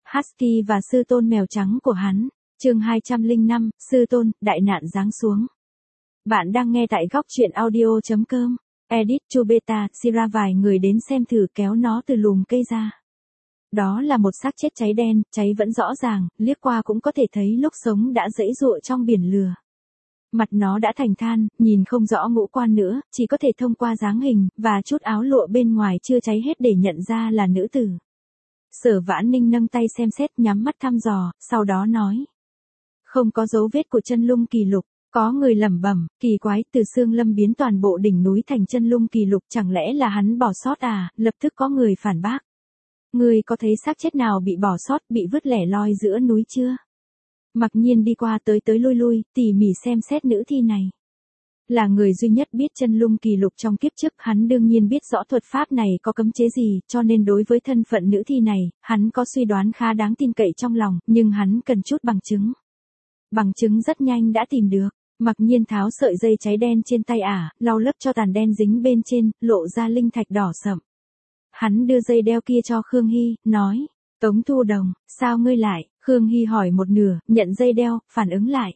Husky và sư tôn mèo trắng của hắn. Chương 205, sư tôn, đại nạn giáng xuống. Bạn đang nghe tại góc truyện audio.com. Edit Chubeta, Sira vài người đến xem thử kéo nó từ lùm cây ra. Đó là một xác chết cháy đen, cháy vẫn rõ ràng, liếc qua cũng có thể thấy lúc sống đã giãy giụa trong biển lửa. Mặt nó đã thành than, nhìn không rõ ngũ quan nữa, chỉ có thể thông qua dáng hình, và chút áo lụa bên ngoài chưa cháy hết để nhận ra là nữ tử. Sở Vãn Ninh nâng tay xem xét, nhắm mắt thăm dò, sau đó nói. Không có dấu vết của chân lung kỳ lục. Có người lẩm bẩm, kỳ quái, Từ Xương Lâm biến toàn bộ đỉnh núi thành chân lung kỳ lục, chẳng lẽ là hắn bỏ sót à? Lập tức có người phản bác. Người có thấy xác chết nào bị bỏ sót, bị vứt lẻ loi giữa núi chưa? Mặc Nhiên đi qua tới lui, tỉ mỉ xem xét nữ thi này. Là người duy nhất biết chân lung kỳ lục trong kiếp trước, hắn đương nhiên biết rõ thuật pháp này có cấm chế gì, cho nên đối với thân phận nữ thi này, hắn có suy đoán khá đáng tin cậy trong lòng, nhưng hắn cần chút bằng chứng. Bằng chứng rất nhanh đã tìm được. Mặc Nhiên tháo sợi dây cháy đen trên tay ả, lau lấp cho tàn đen dính bên trên, lộ ra linh thạch đỏ sậm. Hắn đưa dây đeo kia cho Khương Hy, nói, Tống Thu Đồng, sao ngươi lại? Khương Hy hỏi một nửa, nhận dây đeo, phản ứng lại.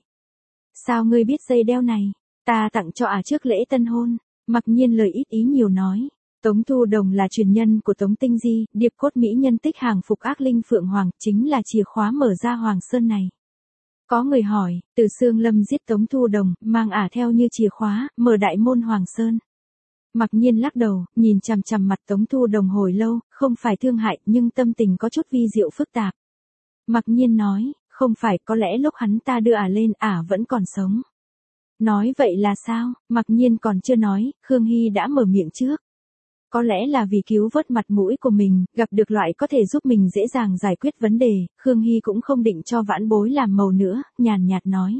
Sao ngươi biết dây đeo này? Ta tặng cho ả trước lễ tân hôn. Mặc Nhiên lời ít ý nhiều nói. Tống Thu Đồng là truyền nhân của Tống Tinh Di, điệp cốt mỹ nhân tích hàng phục ác linh Phượng Hoàng, chính là chìa khóa mở ra Hoàng Sơn này. Có người hỏi, Từ Xương Lâm giết Tống Thu Đồng, mang ả theo như chìa khóa, mở đại môn Hoàng Sơn. Mặc Nhiên lắc đầu, nhìn chằm chằm mặt Tống Thu Đồng hồi lâu, không phải thương hại, nhưng tâm tình có chút vi diệu phức tạp. Mặc Nhiên nói, không phải, có lẽ lúc hắn ta đưa ả lên, ả vẫn còn sống. Nói vậy là sao? Mặc Nhiên còn chưa nói, Khương Hy đã mở miệng trước. Có lẽ là vì cứu vớt mặt mũi của mình, gặp được loại có thể giúp mình dễ dàng giải quyết vấn đề, Khương Hy cũng không định cho vãn bối làm màu nữa, nhàn nhạt nói.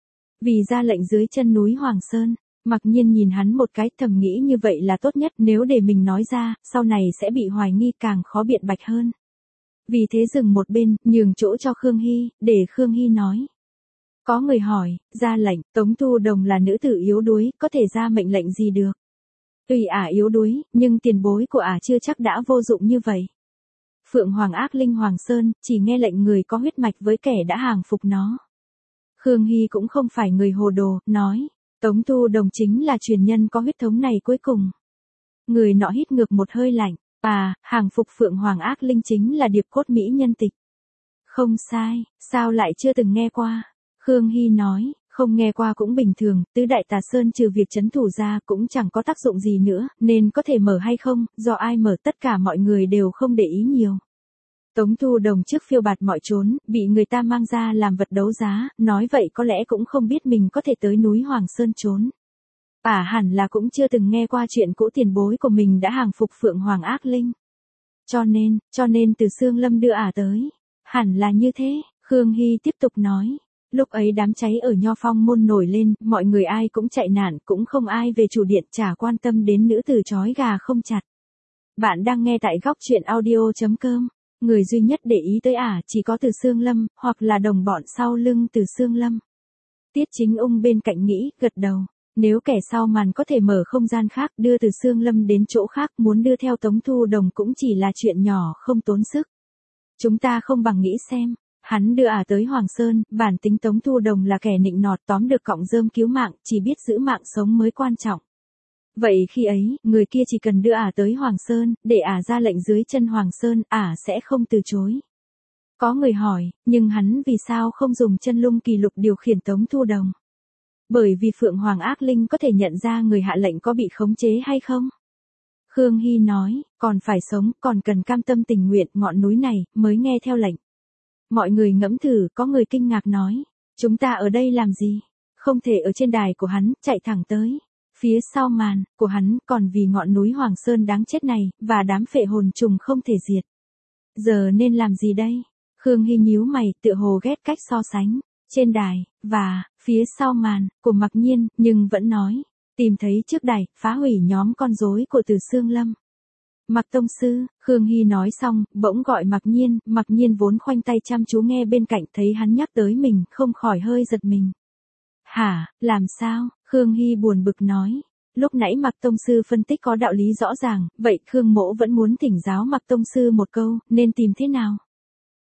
Vì ra lệnh dưới chân núi Hoàng Sơn, Mặc Nhiên nhìn hắn một cái, thầm nghĩ như vậy là tốt nhất, nếu để mình nói ra, sau này sẽ bị hoài nghi, càng khó biện bạch hơn. Vì thế dừng một bên, nhường chỗ cho Khương Hy, để Khương Hy nói. Có người hỏi, ra lệnh, Tống Thu Đồng là nữ tử yếu đuối, có thể ra mệnh lệnh gì được? Tuy ả yếu đuối, nhưng tiền bối của ả chưa chắc đã vô dụng như vậy. Phượng Hoàng ác linh Hoàng Sơn, chỉ nghe lệnh người có huyết mạch với kẻ đã hàng phục nó. Khương Hy cũng không phải người hồ đồ, nói, Tống Thu Đồng chính là truyền nhân có huyết thống này cuối cùng. Người nọ hít ngược một hơi lạnh, hàng phục Phượng Hoàng ác linh chính là điệp cốt mỹ nhân tịch. Không sai, sao lại chưa từng nghe qua? Khương Hy nói, không nghe qua cũng bình thường, tứ đại tà sơn trừ việc trấn thủ ra cũng chẳng có tác dụng gì nữa, nên có thể mở hay không, do ai mở tất cả mọi người đều không để ý nhiều. Tống Thu Đồng trước phiêu bạt mọi chốn, bị người ta mang ra làm vật đấu giá, nói vậy có lẽ cũng không biết mình có thể tới núi Hoàng Sơn trốn. Hẳn là cũng chưa từng nghe qua chuyện cũ tiền bối của mình đã hàng phục Phượng Hoàng ác linh. Cho nên Từ Xương Lâm đưa ả tới. Hẳn là như thế, Khương Hy tiếp tục nói. Lúc ấy đám cháy ở Nho Phong môn nổi lên, mọi người ai cũng chạy nạn, cũng không ai về chủ điện, chả quan tâm đến nữ tử trói gà không chặt. Bạn đang nghe tại góc truyện audio.com. Người duy nhất để ý tới ả chỉ có Từ Xương Lâm, hoặc là đồng bọn sau lưng Từ Xương Lâm. Tiết Chính Ung bên cạnh nghĩ, gật đầu. Nếu kẻ sau màn có thể mở không gian khác, đưa Từ Xương Lâm đến chỗ khác, muốn đưa theo Tống Thu Đồng cũng chỉ là chuyện nhỏ, không tốn sức. Chúng ta không bằng nghĩ xem. Hắn đưa ả tới Hoàng Sơn, bản tính Tống Thu Đồng là kẻ nịnh nọt, tóm được cọng rơm cứu mạng, chỉ biết giữ mạng sống mới quan trọng. Vậy khi ấy, người kia chỉ cần đưa ả tới Hoàng Sơn, để ả ra lệnh dưới chân Hoàng Sơn, ả sẽ không từ chối. Có người hỏi, nhưng hắn vì sao không dùng chân lung kỳ lục điều khiển Tống Thu Đồng? Bởi vì Phượng Hoàng ác linh có thể nhận ra người hạ lệnh có bị khống chế hay không? Khương Hy nói, còn phải sống, còn cần cam tâm tình nguyện, ngọn núi này, mới nghe theo lệnh. Mọi người ngẫm thử, có người kinh ngạc nói, chúng ta ở đây làm gì? Không thể ở trên đài của hắn, chạy thẳng tới. Phía sau màn, của hắn, còn vì ngọn núi Hoàng Sơn đáng chết này, và đám phệ hồn trùng không thể diệt. Giờ nên làm gì đây? Khương Hy nhíu mày, tựa hồ ghét cách so sánh. Trên đài, và, phía sau màn, của Mặc Nhiên, nhưng vẫn nói, tìm thấy trước đài, phá hủy nhóm con rối của Từ Xương Lâm. Mặc tông sư, Khương Hy nói xong, bỗng gọi Mặc Nhiên vốn khoanh tay chăm chú nghe bên cạnh, thấy hắn nhắc tới mình, không khỏi hơi giật mình. Hả, làm sao? Khương Hy buồn bực nói. Lúc nãy Mặc tông sư phân tích có đạo lý rõ ràng, vậy Khương mỗ vẫn muốn thỉnh giáo Mặc tông sư một câu, nên tìm thế nào?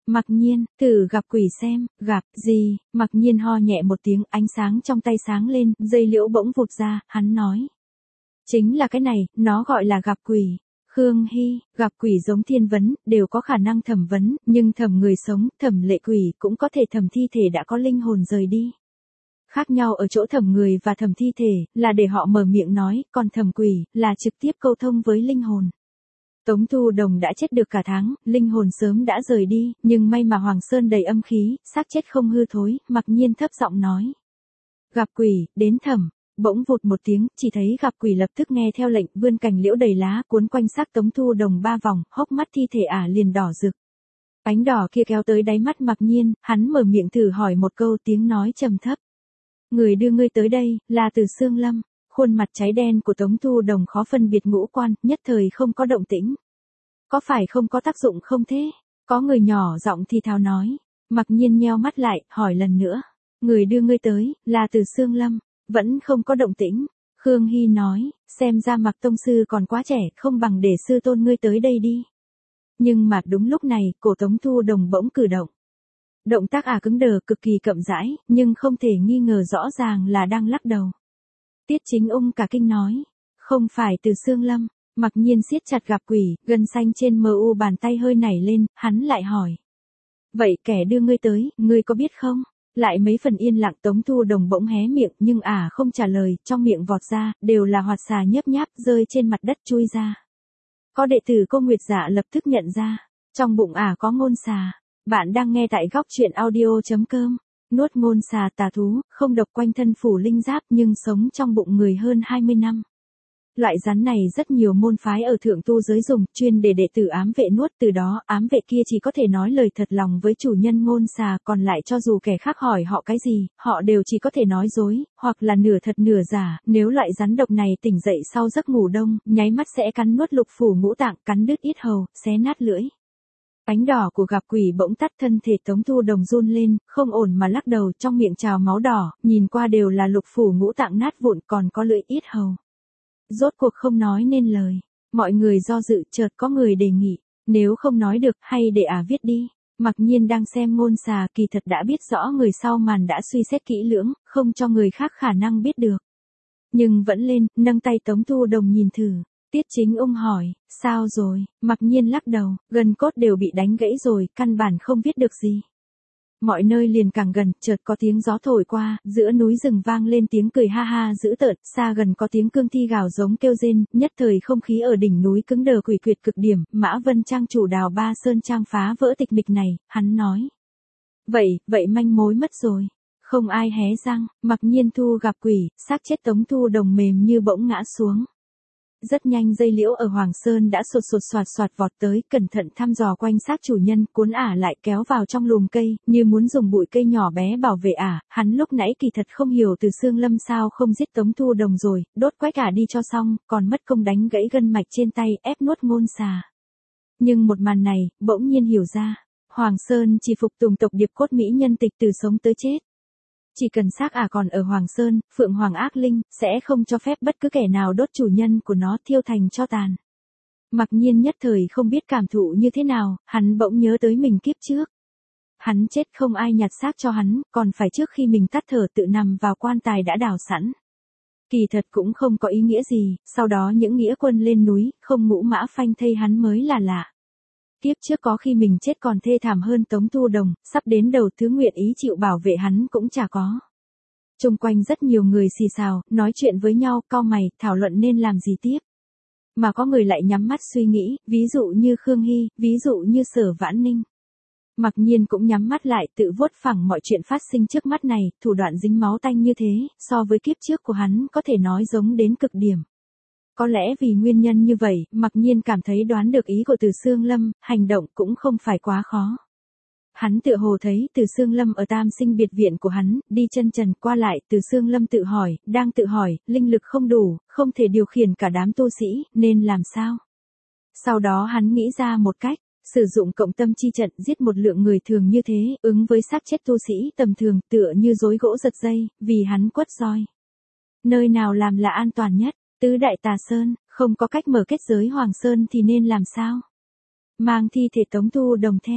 Mặc Nhiên, thử gặp quỷ xem, gặp gì? Mặc Nhiên ho nhẹ một tiếng, ánh sáng trong tay sáng lên, dây liễu bỗng vụt ra, hắn nói. Chính là cái này, nó gọi là gặp quỷ. Khương Hy, gặp quỷ giống thiên vấn, đều có khả năng thẩm vấn, nhưng thẩm người sống, thẩm lệ quỷ cũng có thể thẩm thi thể đã có linh hồn rời đi. Khác nhau ở chỗ thẩm người và thẩm thi thể, là để họ mở miệng nói, còn thẩm quỷ, là trực tiếp câu thông với linh hồn. Tống Thu Đồng đã chết được cả tháng, linh hồn sớm đã rời đi, nhưng may mà Hoàng Sơn đầy âm khí, xác chết không hư thối, Mặc Nhiên thấp giọng nói. Gặp quỷ, đến thẩm. Bỗng vụt một tiếng, chỉ thấy gặp quỷ lập tức nghe theo lệnh, vươn cành liễu đầy lá, cuốn quanh xác Tống Thu Đồng 3 vòng, hốc mắt thi thể liền đỏ rực. Ánh đỏ kia kéo tới đáy mắt Mặc Nhiên, hắn mở miệng thử hỏi một câu, tiếng nói trầm thấp. Người đưa ngươi tới đây, là Từ Sương Lâm. Khuôn mặt cháy đen của Tống Thu Đồng khó phân biệt ngũ quan, nhất thời không có động tĩnh. Có phải không có tác dụng không thế? Có người nhỏ giọng thì thào nói. Mặc Nhiên nheo mắt lại, hỏi lần nữa. Người đưa ngươi tới, là Từ Sương Lâm. Vẫn không có động tĩnh. Khương Hy nói, xem ra Mặc tông sư còn quá trẻ, không bằng để sư tôn ngươi tới đây đi. Nhưng mà đúng lúc này, cổ Tống Thu Đồng bỗng cử động. Động tác cứng đờ, cực kỳ chậm rãi, nhưng không thể nghi ngờ rõ ràng là đang lắc đầu. Tiết Chính Ung cả kinh nói, không phải Từ Sương Lâm. Mặc Nhiên siết chặt gặp quỷ, gân xanh trên mu bàn tay hơi nảy lên, hắn lại hỏi. Vậy kẻ đưa ngươi tới, ngươi có biết không? Lại mấy phần yên lặng, Tống Thu Đồng bỗng hé miệng, nhưng không trả lời, trong miệng vọt ra, đều là hoạt xà nhấp nháp, rơi trên mặt đất chui ra. Có đệ tử Cô Nguyệt Dạ lập tức nhận ra, trong bụng có ngôn xà. Bạn đang nghe tại góc truyện audio.com. Nuốt ngôn xà tà thú, không độc, quanh thân phủ linh giáp nhưng sống trong bụng người hơn 20 năm. Loại rắn này rất nhiều môn phái ở thượng tu giới dùng, chuyên để đệ tử ám vệ nuốt, từ đó ám vệ kia chỉ có thể nói lời thật lòng với chủ nhân ngôn xà, còn lại cho dù kẻ khác hỏi họ cái gì, họ đều chỉ có thể nói dối, hoặc là nửa thật nửa giả. Nếu loại rắn độc này tỉnh dậy sau giấc ngủ đông, nháy mắt sẽ cắn nuốt lục phủ ngũ tạng, cắn đứt yết hầu, xé nát lưỡi. Ánh đỏ của gặp quỷ bỗng tắt, thân thể Tống Thu Đồng run lên, không ổn mà lắc đầu, trong miệng trào máu đỏ, nhìn qua đều là lục phủ ngũ tạng nát vụn, còn có lưỡi yết hầu. Rốt cuộc không nói nên lời. Mọi người do dự, chợt có người đề nghị, nếu không nói được, hay để viết đi. Mặc Nhiên đang xem ngôn xà, kỳ thật đã biết rõ người sau màn đã suy xét kỹ lưỡng, không cho người khác khả năng biết được. Nhưng vẫn lên, nâng tay Tống Thu Đồng nhìn thử. Tiết Chính Ung hỏi, sao rồi? Mặc Nhiên lắc đầu, gần cốt đều bị đánh gãy rồi, căn bản không viết được gì. Mọi nơi liền càng gần, chợt có tiếng gió thổi qua, giữa núi rừng vang lên tiếng cười ha ha dữ tợn, xa gần có tiếng cương thi gào giống kêu rên, nhất thời không khí ở đỉnh núi cứng đờ quỷ quyệt cực điểm. Mã Vân Trang chủ Đào Ba Sơn Trang phá vỡ tịch mịch này, hắn nói. Vậy manh mối mất rồi. Không ai hé răng, Mặc Nhiên thu gặp quỷ, xác chết Tống Thu Đồng mềm như bỗng ngã xuống. Rất nhanh dây liễu ở Hoàng Sơn đã soạt soạt vọt tới, cẩn thận thăm dò quanh xác chủ nhân, cuốn lại kéo vào trong lùm cây, như muốn dùng bụi cây nhỏ bé bảo vệ hắn lúc nãy kỳ thật không hiểu Từ Sương Lâm sao không giết Tống Thu Đồng rồi, đốt quách đi cho xong, còn mất công đánh gãy gân mạch trên tay, ép nuốt ngôn xà. Nhưng một màn này, bỗng nhiên hiểu ra, Hoàng Sơn chỉ phục tùng tộc điệp cốt mỹ nhân tịch từ sống tới chết. Chỉ cần xác còn ở Hoàng Sơn, Phượng Hoàng ác linh, sẽ không cho phép bất cứ kẻ nào đốt chủ nhân của nó thiêu thành tro tàn. Mặc Nhiên nhất thời không biết cảm thụ như thế nào, hắn bỗng nhớ tới mình kiếp trước. Hắn chết không ai nhặt xác cho hắn, còn phải trước khi mình tắt thở tự nằm vào quan tài đã đào sẵn. Kỳ thật cũng không có ý nghĩa gì, sau đó những nghĩa quân lên núi, không ngũ mã phanh thây hắn mới là lạ. Kiếp trước có khi mình chết còn thê thảm hơn Tống Thu Đồng, sắp đến đầu thứ nguyện ý chịu bảo vệ hắn cũng chả có. Xung quanh rất nhiều người xì xào, nói chuyện với nhau, cau mày, thảo luận nên làm gì tiếp. Mà có người lại nhắm mắt suy nghĩ, ví dụ như Khương Hy, ví dụ như Sở Vãn Ninh. Mặc Nhiên cũng nhắm mắt lại, tự vuốt phẳng mọi chuyện phát sinh trước mắt này, thủ đoạn dính máu tanh như thế, so với kiếp trước của hắn có thể nói giống đến cực điểm. Có lẽ vì nguyên nhân như vậy, Mặc Nhiên cảm thấy đoán được ý của Từ Sương Lâm, hành động cũng không phải quá khó. Hắn tựa hồ thấy Từ Sương Lâm ở Tam Sinh biệt viện của hắn, đi chân trần qua lại, Từ Sương Lâm đang tự hỏi, linh lực không đủ, không thể điều khiển cả đám tu sĩ, nên làm sao? Sau đó hắn nghĩ ra một cách, sử dụng cộng tâm chi trận giết một lượng người thường như thế, ứng với xác chết tu sĩ tầm thường, tựa như rối gỗ giật dây, vì hắn quất roi. Nơi nào làm là an toàn nhất? Tứ Đại Tà Sơn, không có cách mở kết giới Hoàng Sơn thì nên làm sao? Mang thi thể Tống Thu Đồng theo.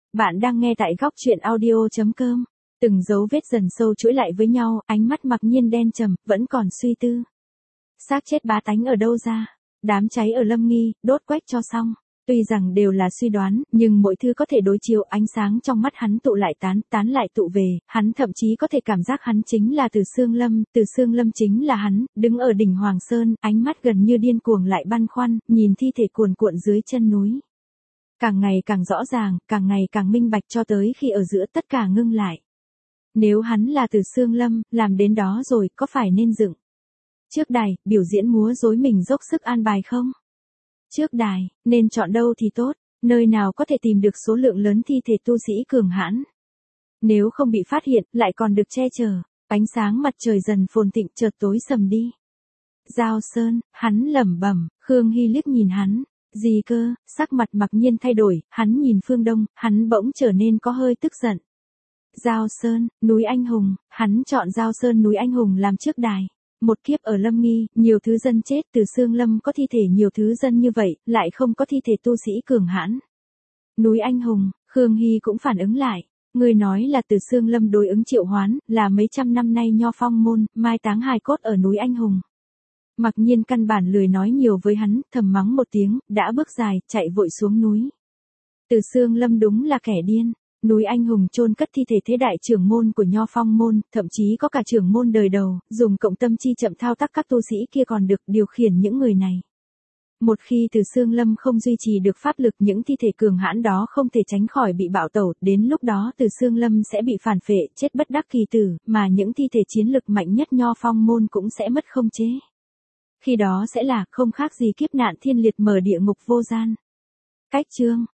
Bạn đang nghe tại góc chuyện audio.com. Từng dấu vết dần sâu chuỗi lại với nhau, ánh mắt Mặc Nhiên đen trầm, vẫn còn suy tư. Xác chết bá tánh ở đâu ra? Đám cháy ở Lâm Nghi, đốt quách cho xong. Tuy rằng đều là suy đoán, nhưng mỗi thứ có thể đối chiếu, ánh sáng trong mắt hắn tụ lại tán lại tụ về, hắn thậm chí có thể cảm giác hắn chính là Từ Xương Lâm chính là hắn, đứng ở đỉnh Hoàng Sơn, ánh mắt gần như điên cuồng lại băn khoăn, nhìn thi thể cuồn cuộn dưới chân núi. Càng ngày càng rõ ràng, càng ngày càng minh bạch cho tới khi ở giữa tất cả ngưng lại. Nếu hắn là Từ Xương Lâm, làm đến đó rồi, có phải nên dựng trước đài, biểu diễn múa rối mình dốc sức an bài không? Trước đài, nên chọn đâu thì tốt, nơi nào có thể tìm được số lượng lớn thi thể tu sĩ cường hãn. Nếu không bị phát hiện, lại còn được che chở, ánh sáng mặt trời dần phồn thịnh chợt tối sầm đi. Giao Sơn, hắn lẩm bẩm, Khương Hy liếc nhìn hắn. Gì cơ? Sắc mặt Mặc Nhiên thay đổi, hắn nhìn phương đông, hắn bỗng trở nên có hơi tức giận. Giao Sơn, núi Anh Hùng, hắn chọn Giao Sơn núi Anh Hùng làm trước đài. Một kiếp ở Lâm Nghi, nhiều thứ dân chết, Từ Xương Lâm có thi thể nhiều thứ dân như vậy, lại không có thi thể tu sĩ cường hãn. Núi Anh Hùng, Khương Hy cũng phản ứng lại. Người nói là Từ Xương Lâm đối ứng triệu hoán, là mấy trăm năm nay Nho Phong môn, mai táng hài cốt ở núi Anh Hùng. Mặc Nhiên căn bản lười nói nhiều với hắn, thầm mắng một tiếng, đã bước dài, chạy vội xuống núi. Từ Xương Lâm đúng là kẻ điên. Núi Anh Hùng chôn cất thi thể thế đại trưởng môn của Nho Phong môn, thậm chí có cả trưởng môn đời đầu, dùng cộng tâm chi chậm thao tác các tu sĩ kia còn được điều khiển những người này. Một khi Từ Xương Lâm không duy trì được pháp lực, những thi thể cường hãn đó không thể tránh khỏi bị bạo tẩu, đến lúc đó Từ Xương Lâm sẽ bị phản phệ, chết bất đắc kỳ tử, mà những thi thể chiến lực mạnh nhất Nho Phong môn cũng sẽ mất không chế. Khi đó sẽ là không khác gì kiếp nạn thiên liệt mở địa ngục vô gian. Cách chương